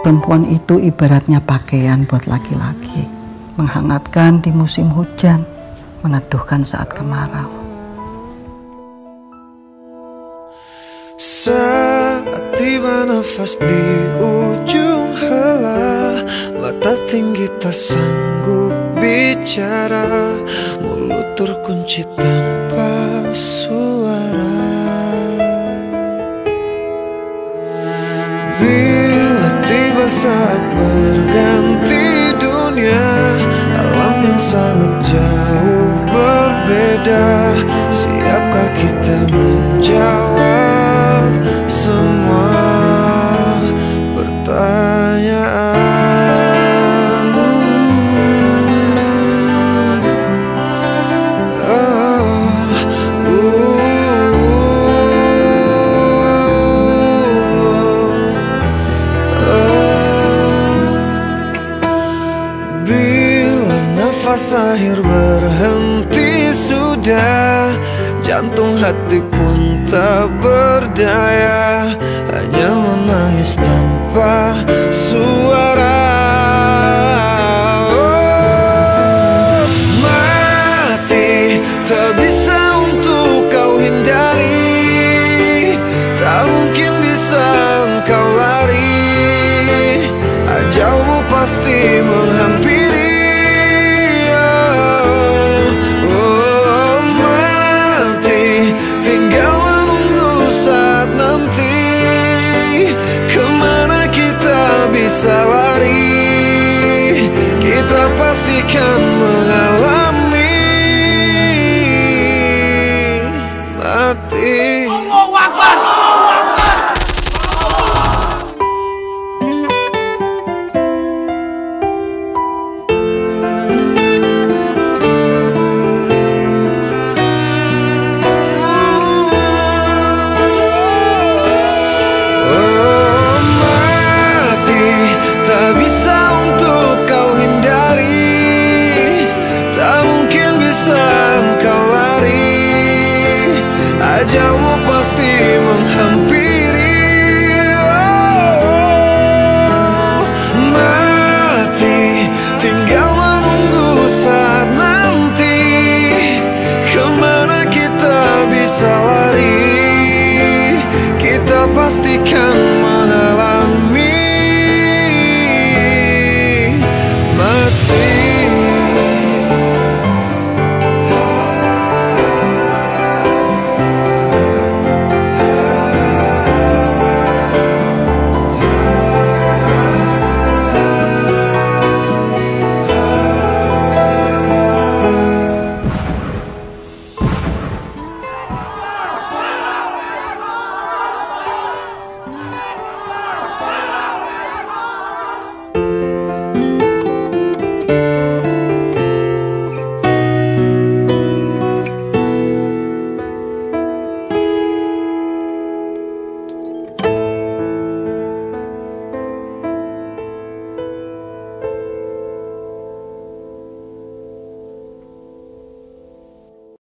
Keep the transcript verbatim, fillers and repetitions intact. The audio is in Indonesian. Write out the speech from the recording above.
Perempuan itu ibaratnya pakaian buat laki-laki, menghangatkan di musim hujan, meneduhkan saat kemarau. Saat tiba nafas di ujung helah, mata tinggi tak sanggup bicara, mulut terkunci tanpa suara. Bila tiba saat berganti dunia, alam yang sangat jauh berbeda, siapkah kita menjawab semua pertanyaan? Oh, uh, Bila nafas akhir berhenti sudah, jantung hati pun tak berdaya, hanya menangis tanpa suara. Oh, mati tak bisa untuk kau hindari, tak mungkin bisa engkau lari, ajalmu pasti menghampiri.